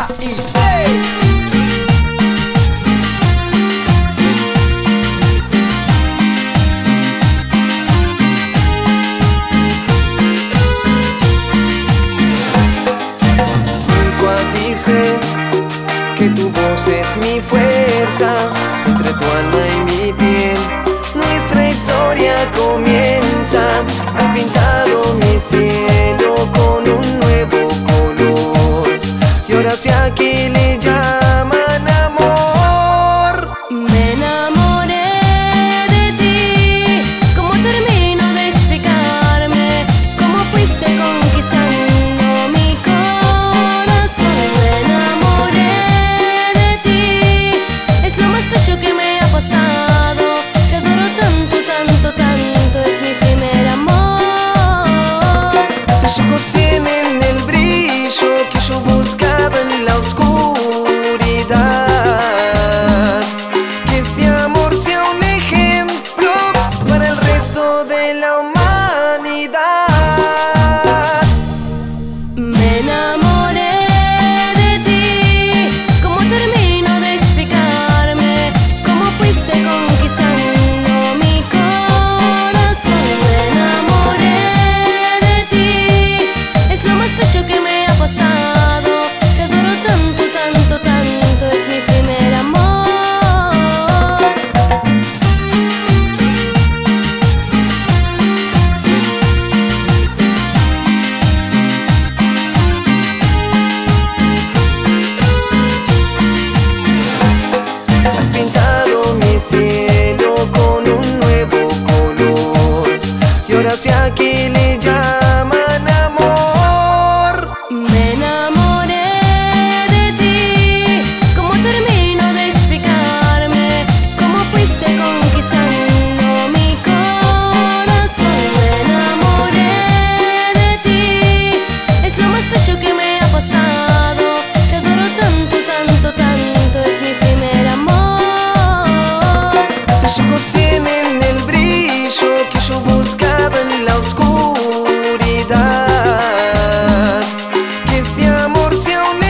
K-I-A. Sé que tu voz es mi fuerza, entre tu alma y mi piel nuestra historia comienza. Has pintado mi cielo con un nuevo color y ahora sé a qué le llaman amor. Me enamoré de ti, ¿cómo termino de explicarme cómo fuiste conquistando mi corazón? Que me ha pasado, te adoro tanto, tanto, tanto, es mi primer amor. Tus ojos tienen el brillo que yo buscaba en la oscuridad. Que este amor sea un ejemplo para el resto de la humanidad. Me enamoré de ti, ¿cómo termino de explicarme cómo fuiste conquistando mi corazón? Me enamoré de ti, es lo más bello que me ha pasado. Te adoro tanto, tanto, tanto, es mi primer amor. Has pintado mi cielo con un nuevo color y ahora sé a qué le llaman amor. Me enamoré de ti, ¿cómo termino de explicarme cómo fuiste conquistando mi corazón? Me enamoré de ti, es lo más bello que me ha pasado. Te adoro tanto, tanto, tanto, es mi primer amor. Tus ojos tienen el brillo que yo buscaba en la oscuridad. Que este amor sea un